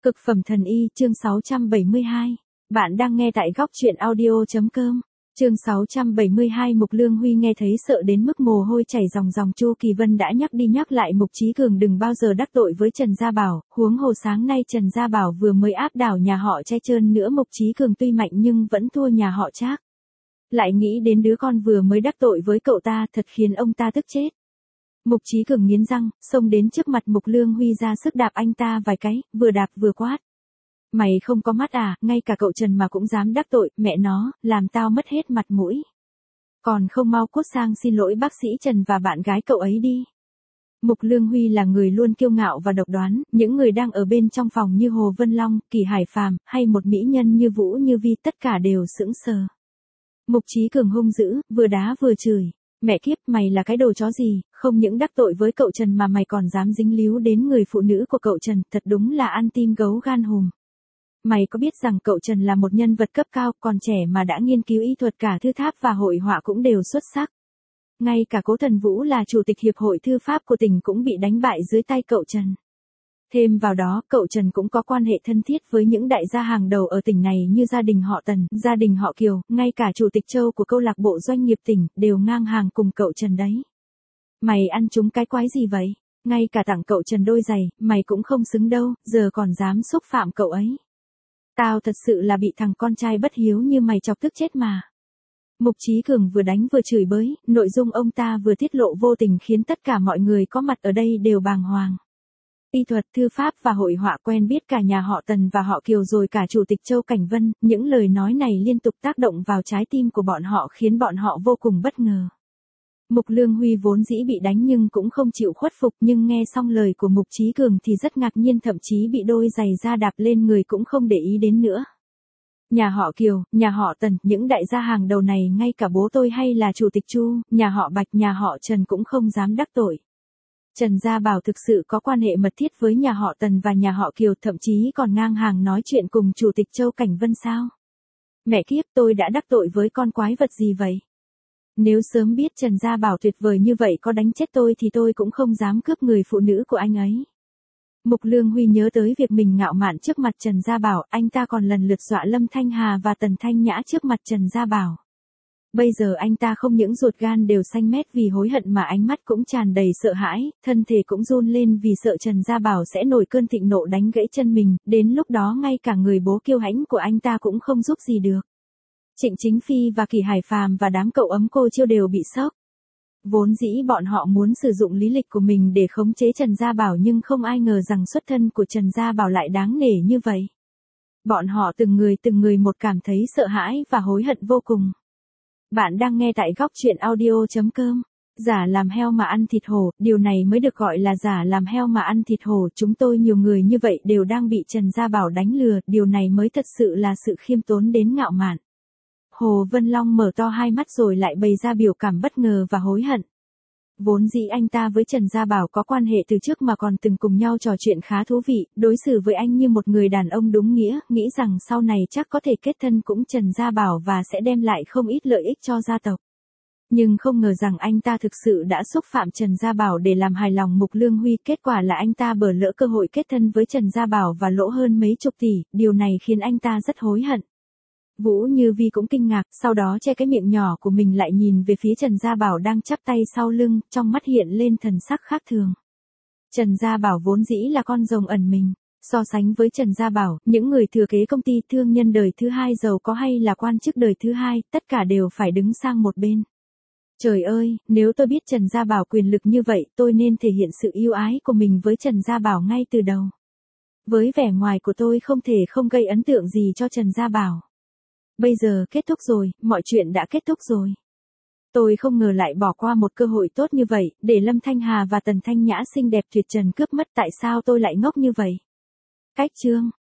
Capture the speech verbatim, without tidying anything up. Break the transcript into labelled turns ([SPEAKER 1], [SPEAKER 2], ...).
[SPEAKER 1] Cực phẩm thần y, chương sáu trăm bảy mươi hai. Bạn đang nghe tại góc truyện audio.com. Chương sáu trăm bảy mươi hai. Mục Lương Huy nghe thấy sợ đến mức mồ hôi chảy ròng ròng. Chu Kỳ Vân đã nhắc đi nhắc lại Mục Chí Cường đừng bao giờ đắc tội với Trần Gia Bảo, huống hồ sáng nay Trần Gia Bảo vừa mới áp đảo nhà họ Che trơn nữa. Mục Chí Cường tuy mạnh nhưng vẫn thua nhà họ Trác. Lại nghĩ đến đứa con vừa mới đắc tội với cậu ta, thật khiến ông ta tức chết. Mục Chí Cường nghiến răng, xông đến trước mặt Mục Lương Huy ra sức đạp anh ta vài cái, vừa đạp vừa quát. Mày không có mắt à, ngay cả cậu Trần mà cũng dám đắc tội, mẹ nó, làm tao mất hết mặt mũi. Còn không mau cút sang xin lỗi bác sĩ Trần và bạn gái cậu ấy đi. Mục Lương Huy là người luôn kiêu ngạo và độc đoán, những người đang ở bên trong phòng như Hồ Vân Long, Kỳ Hải Phàm, hay một mỹ nhân như Vũ Như Vi tất cả đều sững sờ. Mục Chí Cường hung dữ, vừa đá vừa chửi. Mẹ kiếp, mày là cái đồ chó gì, không những đắc tội với cậu Trần mà mày còn dám dính líu đến người phụ nữ của cậu Trần, thật đúng là ăn tim gấu gan hùm. Mày có biết rằng cậu Trần là một nhân vật cấp cao, còn trẻ mà đã nghiên cứu y thuật, cả thư pháp và hội họa cũng đều xuất sắc. Ngay cả Cố Thần Vũ là chủ tịch hiệp hội thư pháp của tỉnh cũng bị đánh bại dưới tay cậu Trần. Thêm vào đó, cậu Trần cũng có quan hệ thân thiết với những đại gia hàng đầu ở tỉnh này như gia đình họ Tần, gia đình họ Kiều, ngay cả chủ tịch Châu của câu lạc bộ doanh nghiệp tỉnh, đều ngang hàng cùng cậu Trần đấy. Mày ăn trúng cái quái gì vậy? Ngay cả tặng cậu Trần đôi giày, mày cũng không xứng đâu, giờ còn dám xúc phạm cậu ấy. Tao thật sự là bị thằng con trai bất hiếu như mày chọc tức chết mà. Mục Chí Cường vừa đánh vừa chửi bới, nội dung ông ta vừa tiết lộ vô tình khiến tất cả mọi người có mặt ở đây đều bàng hoàng. Y thuật, thư pháp và hội họa, quen biết cả nhà họ Tần và họ Kiều rồi cả chủ tịch Châu Cảnh Vân, những lời nói này liên tục tác động vào trái tim của bọn họ khiến bọn họ vô cùng bất ngờ. Mục Lương Huy vốn dĩ bị đánh nhưng cũng không chịu khuất phục, nhưng nghe xong lời của Mục Chí Cường thì rất ngạc nhiên, thậm chí bị đôi giày da đạp lên người cũng không để ý đến nữa. Nhà họ Kiều, nhà họ Tần, những đại gia hàng đầu này ngay cả bố tôi hay là chủ tịch Chu, nhà họ Bạch, nhà họ Trần cũng không dám đắc tội. Trần Gia Bảo thực sự có quan hệ mật thiết với nhà họ Tần và nhà họ Kiều, thậm chí còn ngang hàng nói chuyện cùng chủ tịch Châu Cảnh Vân sao? Mẹ kiếp, tôi đã đắc tội với con quái vật gì vậy? Nếu sớm biết Trần Gia Bảo tuyệt vời như vậy có đánh chết tôi thì tôi cũng không dám cướp người phụ nữ của anh ấy. Mục Lương Huy nhớ tới việc mình ngạo mạn trước mặt Trần Gia Bảo, anh ta còn lần lượt dọa Lâm Thanh Hà và Tần Thanh Nhã trước mặt Trần Gia Bảo. Bây giờ anh ta không những ruột gan đều xanh mét vì hối hận mà ánh mắt cũng tràn đầy sợ hãi, thân thể cũng run lên vì sợ Trần Gia Bảo sẽ nổi cơn thịnh nộ đánh gãy chân mình, đến lúc đó ngay cả người bố kiêu hãnh của anh ta cũng không giúp gì được. Trịnh Chính Phi và Kỳ Hải Phàm và đám cậu ấm cô Chiêu đều bị sốc. Vốn dĩ bọn họ muốn sử dụng lý lịch của mình để khống chế Trần Gia Bảo nhưng không ai ngờ rằng xuất thân của Trần Gia Bảo lại đáng nể như vậy. Bọn họ từng người từng người một cảm thấy sợ hãi và hối hận vô cùng. Bạn đang nghe tại góc truyện audio.com. Giả làm heo mà ăn thịt hổ, điều này mới được gọi là giả làm heo mà ăn thịt hổ. Chúng tôi nhiều người như vậy đều đang bị Trần Gia Bảo đánh lừa, điều này mới thật sự là sự khiêm tốn đến ngạo mạn. Hồ Vân Long mở to hai mắt rồi lại bày ra biểu cảm bất ngờ và hối hận. Vốn dĩ anh ta với Trần Gia Bảo có quan hệ từ trước mà còn từng cùng nhau trò chuyện khá thú vị, đối xử với anh như một người đàn ông đúng nghĩa, nghĩ rằng sau này chắc có thể kết thân cũng Trần Gia Bảo và sẽ đem lại không ít lợi ích cho gia tộc. Nhưng không ngờ rằng anh ta thực sự đã xúc phạm Trần Gia Bảo để làm hài lòng Mục Lương Huy, kết quả là anh ta bỡ lỡ cơ hội kết thân với Trần Gia Bảo và lỗ hơn mấy chục tỷ, điều này khiến anh ta rất hối hận. Vũ Như Vi cũng kinh ngạc, sau đó che cái miệng nhỏ của mình lại nhìn về phía Trần Gia Bảo đang chắp tay sau lưng, trong mắt hiện lên thần sắc khác thường. Trần Gia Bảo vốn dĩ là con rồng ẩn mình. So sánh với Trần Gia Bảo, những người thừa kế công ty thương nhân đời thứ hai giàu có hay là quan chức đời thứ hai, tất cả đều phải đứng sang một bên. Trời ơi, nếu tôi biết Trần Gia Bảo quyền lực như vậy, tôi nên thể hiện sự yêu ái của mình với Trần Gia Bảo ngay từ đầu. Với vẻ ngoài của tôi không thể không gây ấn tượng gì cho Trần Gia Bảo. Bây giờ kết thúc rồi, mọi chuyện đã kết thúc rồi. Tôi không ngờ lại bỏ qua một cơ hội tốt như vậy, để Lâm Thanh Hà và Tần Thanh Nhã xinh đẹp tuyệt trần cướp mất, tại sao tôi lại ngốc như vậy? Cách chương